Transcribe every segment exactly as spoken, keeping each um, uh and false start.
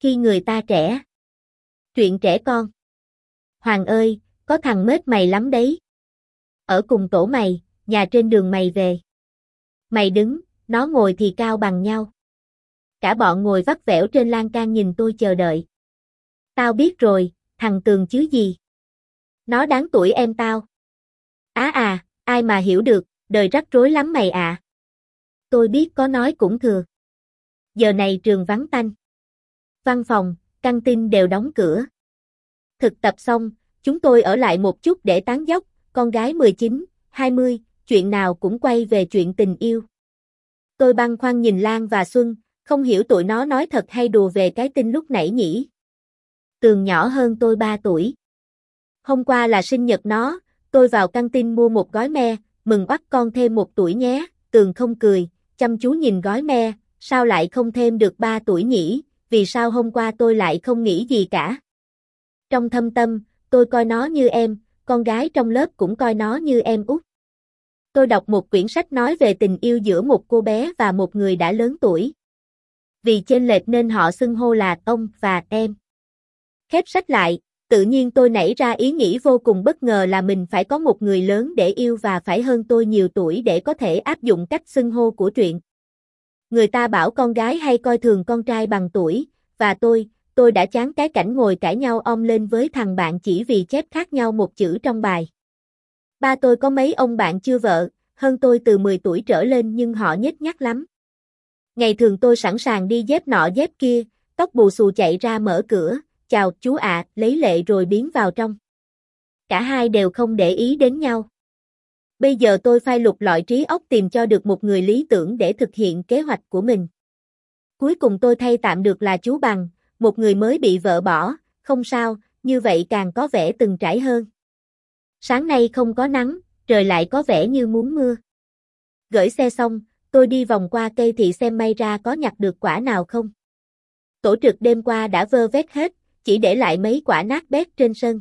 Khi người ta trẻ. Truyện trẻ con. Hoàng ơi, có thằng mết mày lắm đấy. Ở cùng tổ mày, nhà trên đường mày về. Mày đứng, nó ngồi thì cao bằng nhau. Cả bọn ngồi vắt vẻo trên lan can nhìn tôi chờ đợi. Tao biết rồi, thằng Tường chứ gì. Nó đáng tuổi em tao. Á à, ai mà hiểu được, đời rắc rối lắm mày ạ. À. Tôi biết có nói cũng thừa. Giờ này trường vắng tanh. Văn phòng, căng tin đều đóng cửa. Thực tập xong, chúng tôi ở lại một chút để tán dóc, con gái mười chín, hai mươi, chuyện nào cũng quay về chuyện tình yêu. Tôi băn khoăn nhìn Lan và Xuân, không hiểu tụi nó nói thật hay đùa về cái tin lúc nãy nhỉ. Tường nhỏ hơn tôi ba tuổi. Hôm qua là sinh nhật nó, tôi vào căng tin mua một gói me, mừng oắt con thêm một tuổi nhé. Tường không cười, chăm chú nhìn gói me, sao lại không thêm được ba tuổi nhỉ, vì sao hôm qua tôi lại không nghĩ gì cả. Trong thâm tâm, tôi coi nó như em, con gái trong lớp cũng coi nó như em út. Tôi đọc một quyển sách nói về tình yêu giữa một cô bé và một người đã lớn tuổi. Vì chênh lệch nên họ xưng hô là ông và em. Khép sách lại, tự nhiên tôi nảy ra ý nghĩ vô cùng bất ngờ là mình phải có một người lớn để yêu và phải hơn tôi nhiều tuổi để có thể áp dụng cách xưng hô của truyện. Người ta bảo con gái hay coi thường con trai bằng tuổi, và tôi, tôi đã chán cái cảnh ngồi cãi nhau om lên với thằng bạn chỉ vì chép khác nhau một chữ trong bài. Ba tôi có mấy ông bạn chưa vợ, hơn tôi từ mười tuổi trở lên nhưng họ nhếch nhác lắm. Ngày thường tôi sẵn sàng đi dép nọ dép kia, tóc bù xù chạy ra mở cửa, chào chú ạ, lấy lệ rồi biến vào trong. Cả hai đều không để ý đến nhau. Bây giờ tôi phai lục lọi trí óc tìm cho được một người lý tưởng để thực hiện kế hoạch của mình. Cuối cùng tôi thay tạm được là chú Bằng, một người mới bị vợ bỏ, không sao, như vậy càng có vẻ từng trải hơn. Sáng nay không có nắng, trời lại có vẻ như muốn mưa. Gửi xe xong, tôi đi vòng qua cây thị xem may ra có nhặt được quả nào không. Tổ trực đêm qua đã vơ vét hết, chỉ để lại mấy quả nát bét trên sân.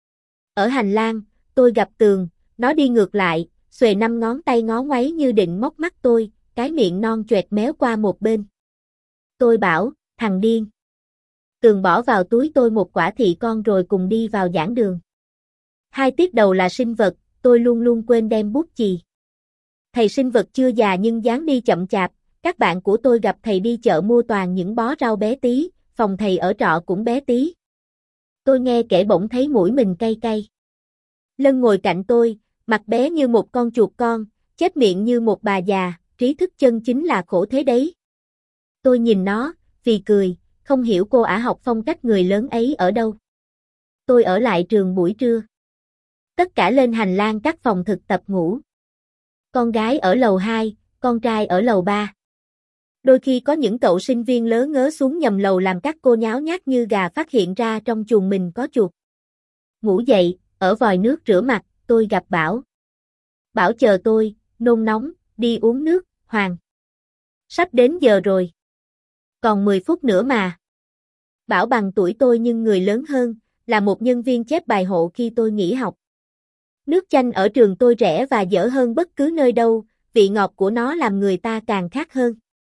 Ở hành lang, tôi gặp Tường, nó đi ngược lại, xuề năm ngón tay ngó ngoáy như định móc mắt tôi, cái miệng non choẹt méo qua một bên. Tôi bảo, thằng điên. Tường bỏ vào túi tôi một quả thị con rồi cùng đi vào giảng đường. Hai tiết đầu là sinh vật, tôi luôn luôn quên đem bút chì. Thầy sinh vật chưa già nhưng dáng đi chậm chạp, các bạn của tôi gặp thầy đi chợ mua toàn những bó rau bé tí, phòng thầy ở trọ cũng bé tí. Tôi nghe kể bỗng thấy mũi mình cay cay. Lân ngồi cạnh tôi, mặt bé như một con chuột con, chép miệng như một bà già, trí thức chân chính là khổ thế đấy. Tôi nhìn nó, vì cười, không hiểu cô ả học phong cách người lớn ấy ở đâu. Tôi ở lại trường buổi trưa. Tất cả lên hành lang các phòng thực tập ngủ. Con gái ở lầu hai, con trai ở lầu ba. Đôi khi có những cậu sinh viên lớ ngớ xuống nhầm lầu làm các cô nháo nhác như gà phát hiện ra trong chuồng mình có chuột. Ngủ dậy, ở vòi nước rửa mặt, tôi gặp Bảo. Bảo chờ tôi, nôn nóng, đi uống nước, Hoàng. Sắp đến giờ rồi. Còn mười phút nữa mà. Bảo bằng tuổi tôi nhưng người lớn hơn, là một nhân viên chép bài hộ khi tôi nghỉ học. Nước chanh ở trường tôi rẻ và dở hơn bất cứ nơi đâu, vị ngọt của nó làm người ta càng khát hơn.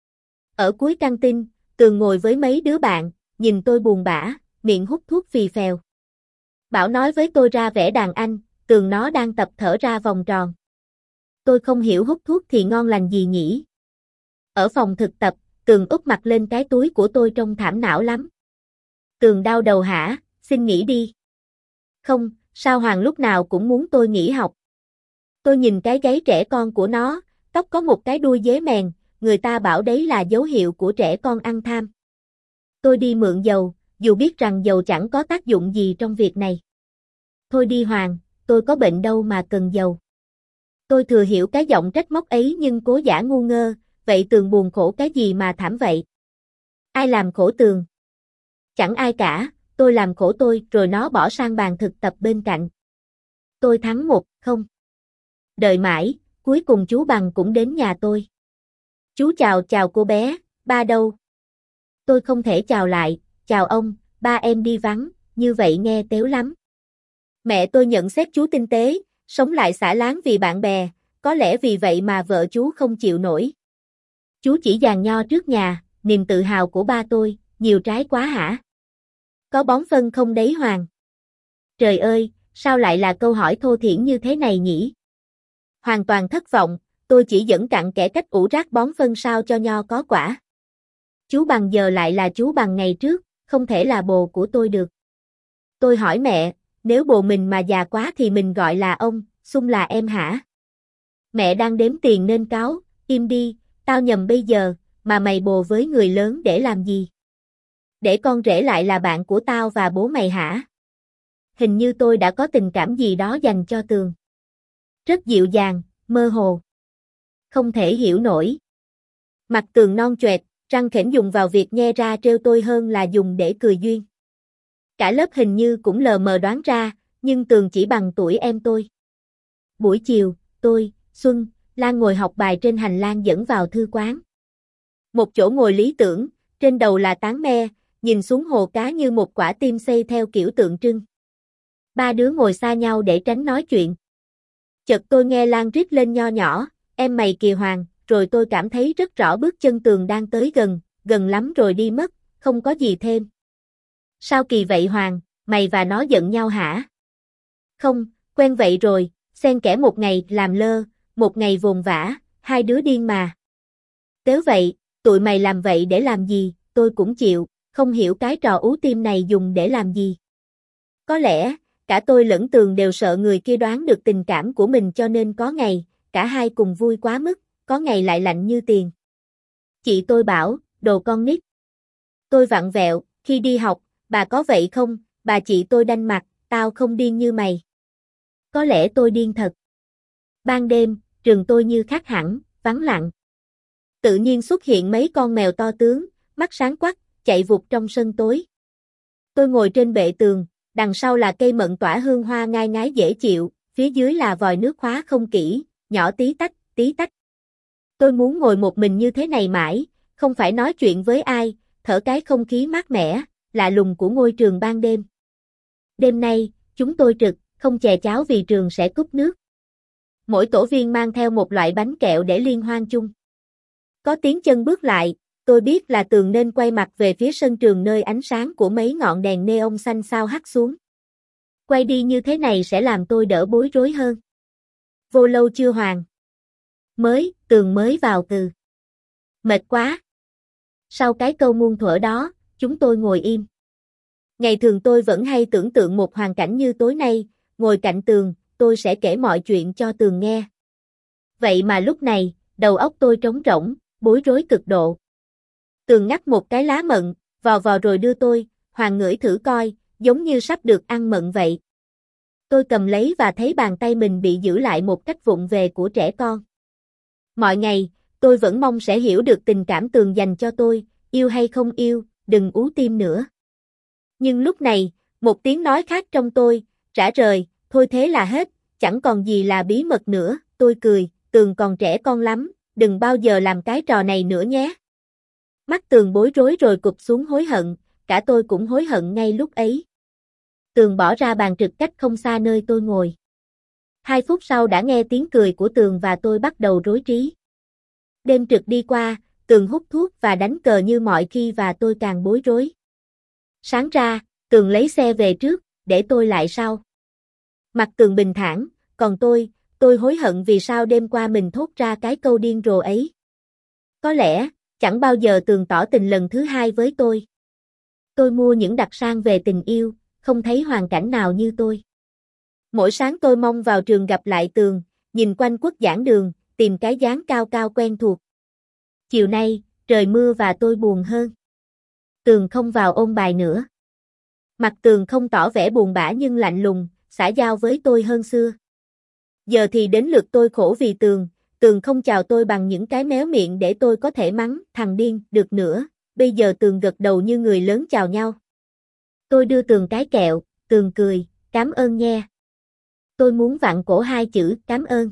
Ở cuối căng tin, Tường ngồi với mấy đứa bạn, nhìn tôi buồn bã, miệng hút thuốc phì phèo. Bảo nói với tôi ra vẻ đàn anh, Tường nó đang tập thở ra vòng tròn. Tôi không hiểu hút thuốc thì ngon lành gì nhỉ. Ở phòng thực tập, Tường úp mặt lên cái túi của tôi trông thảm não lắm. Tường đau đầu hả, xin nghỉ đi. Không, sao Hoàng lúc nào cũng muốn tôi nghỉ học. Tôi nhìn cái gáy trẻ con của nó, tóc có một cái đuôi dế mèn, người ta bảo đấy là dấu hiệu của trẻ con ăn tham. Tôi đi mượn dầu, dù biết rằng dầu chẳng có tác dụng gì trong việc này. Thôi đi Hoàng, tôi có bệnh đâu mà cần dầu. Tôi thừa hiểu cái giọng trách móc ấy nhưng cố giả ngu ngơ, vậy Tường buồn khổ cái gì mà thảm vậy? Ai làm khổ Tường? Chẳng ai cả, tôi làm khổ tôi rồi nó bỏ sang bàn thực tập bên cạnh. Tôi thắng một, không. Đợi mãi, cuối cùng chú Bằng cũng đến nhà tôi. Chú chào chào cô bé, ba đâu? Tôi không thể chào lại, chào ông, ba em đi vắng, như vậy nghe tếu lắm. Mẹ tôi nhận xét chú tinh tế, sống lại xả láng vì bạn bè, có lẽ vì vậy mà vợ chú không chịu nổi. Chú chỉ giàn nho trước nhà, niềm tự hào của ba tôi, nhiều trái quá hả? Có bón phân không đấy Hoàng? Trời ơi, sao lại là câu hỏi thô thiển như thế này nhỉ? Hoàn toàn thất vọng, tôi chỉ dẫn cặn kẽ cách ủ rác bón phân sao cho nho có quả. Chú Bằng giờ lại là chú Bằng ngày trước, không thể là bồ của tôi được. Tôi hỏi mẹ, nếu bồ mình mà già quá thì mình gọi là ông, xung là em hả? Mẹ đang đếm tiền nên cáo, im đi, tao nhầm bây giờ, mà mày bồ với người lớn để làm gì? Để con rể lại là bạn của tao và bố mày hả? Hình như tôi đã có tình cảm gì đó dành cho Tường. Rất dịu dàng, mơ hồ. Không thể hiểu nổi. Mặt Tường non choẹt, răng khểnh dùng vào việc nhe ra trêu tôi hơn là dùng để cười duyên. Cả lớp hình như cũng lờ mờ đoán ra, nhưng Tường chỉ bằng tuổi em tôi. Buổi chiều, tôi, Xuân, Lan ngồi học bài trên hành lang dẫn vào thư quán. Một chỗ ngồi lý tưởng, trên đầu là tán me, nhìn xuống hồ cá như một quả tim xây theo kiểu tượng trưng. Ba đứa ngồi xa nhau để tránh nói chuyện. Chợt tôi nghe Lan rít lên nho nhỏ, em mày kìa Hoàng, rồi tôi cảm thấy rất rõ bước chân Tường đang tới gần, gần lắm rồi đi mất, không có gì thêm. Sao kỳ vậy Hoàng, mày và nó giận nhau hả? Không, quen vậy rồi, xen kẽ một ngày làm lơ, một ngày vồn vã, hai đứa điên mà. Nếu vậy, tụi mày làm vậy để làm gì, tôi cũng chịu, không hiểu cái trò ú tim này dùng để làm gì. Có lẽ, cả tôi lẫn Tường đều sợ người kia đoán được tình cảm của mình cho nên có ngày, cả hai cùng vui quá mức, có ngày lại lạnh như tiền. Chị tôi bảo, đồ con nít. Tôi vặn vẹo, khi đi học, bà có vậy không, bà chị tôi đanh mặt, tao không điên như mày. Có lẽ tôi điên thật. Ban đêm, trường tôi như khác hẳn, vắng lặng. Tự nhiên xuất hiện mấy con mèo to tướng, mắt sáng quắc, chạy vụt trong sân tối. Tôi ngồi trên bệ tường, đằng sau là cây mận tỏa hương hoa ngai ngái dễ chịu, phía dưới là vòi nước khóa không kỹ, nhỏ tí tách, tí tách. Tôi muốn ngồi một mình như thế này mãi, không phải nói chuyện với ai, thở cái không khí mát mẻ, lạ lùng của ngôi trường ban đêm. Đêm nay, chúng tôi trực, không chè cháo vì trường sẽ cúp nước. Mỗi tổ viên mang theo một loại bánh kẹo để liên hoan chung. Có tiếng chân bước lại, tôi biết là Tường nên quay mặt về phía sân trường nơi ánh sáng của mấy ngọn đèn neon xanh xao hắt xuống. Quay đi như thế này sẽ làm tôi đỡ bối rối hơn. Vô lâu chưa Hoàng? Mới, Tường mới vào từ. Mệt quá. Sau cái câu muôn thuở đó, chúng tôi ngồi im. Ngày thường tôi vẫn hay tưởng tượng một hoàn cảnh như tối nay, ngồi cạnh Tường, tôi sẽ kể mọi chuyện cho Tường nghe. Vậy mà lúc này, đầu óc tôi trống rỗng, bối rối cực độ. Tường ngắt một cái lá mận, vò vò rồi đưa tôi, Hoàng ngửi thử coi, giống như sắp được ăn mận vậy. Tôi cầm lấy và thấy bàn tay mình bị giữ lại một cách vụng về của trẻ con. Mọi ngày, tôi vẫn mong sẽ hiểu được tình cảm Tường dành cho tôi, yêu hay không yêu, đừng ú tim nữa. Nhưng lúc này, một tiếng nói khác trong tôi, rã rời, thôi thế là hết, chẳng còn gì là bí mật nữa, tôi cười, Tường còn trẻ con lắm, đừng bao giờ làm cái trò này nữa nhé. Mắt Tường bối rối rồi cụp xuống hối hận, cả tôi cũng hối hận ngay lúc ấy. Tường bỏ ra bàn trực cách không xa nơi tôi ngồi. Hai phút sau đã nghe tiếng cười của Tường và tôi bắt đầu rối trí. Đêm trực đi qua, Tường hút thuốc và đánh cờ như mọi khi và tôi càng bối rối. Sáng ra, Tường lấy xe về trước, để tôi lại sau. Mặt Tường bình thản, còn tôi, tôi hối hận vì sao đêm qua mình thốt ra cái câu điên rồ ấy. Có lẽ, chẳng bao giờ Tường tỏ tình lần thứ hai với tôi. Tôi mua những đặc sản về tình yêu, không thấy hoàn cảnh nào như tôi. Mỗi sáng tôi mong vào trường gặp lại Tường, nhìn quanh quất giảng đường, tìm cái dáng cao cao quen thuộc. Chiều nay, trời mưa và tôi buồn hơn. Tường không vào ôn bài nữa. Mặt Tường không tỏ vẻ buồn bã nhưng lạnh lùng, xã giao với tôi hơn xưa. Giờ thì đến lượt tôi khổ vì Tường, Tường không chào tôi bằng những cái méo miệng để tôi có thể mắng thằng điên được nữa, bây giờ Tường gật đầu như người lớn chào nhau. Tôi đưa Tường cái kẹo, Tường cười, cảm ơn nha. Tôi muốn vặn cổ hai chữ cảm ơn.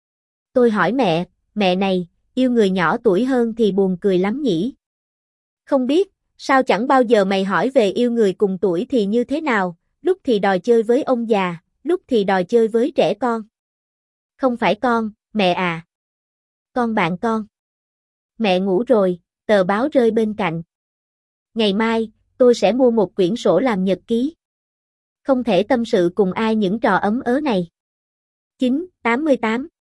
Tôi hỏi mẹ, mẹ này, yêu người nhỏ tuổi hơn thì buồn cười lắm nhỉ? Không biết, sao chẳng bao giờ mày hỏi về yêu người cùng tuổi thì như thế nào, lúc thì đòi chơi với ông già, lúc thì đòi chơi với trẻ con. Không phải con, mẹ à. Con bạn con. Mẹ ngủ rồi, tờ báo rơi bên cạnh. Ngày mai, tôi sẽ mua một quyển sổ làm nhật ký. Không thể tâm sự cùng ai những trò ấm ớ này. chín, tám mươi tám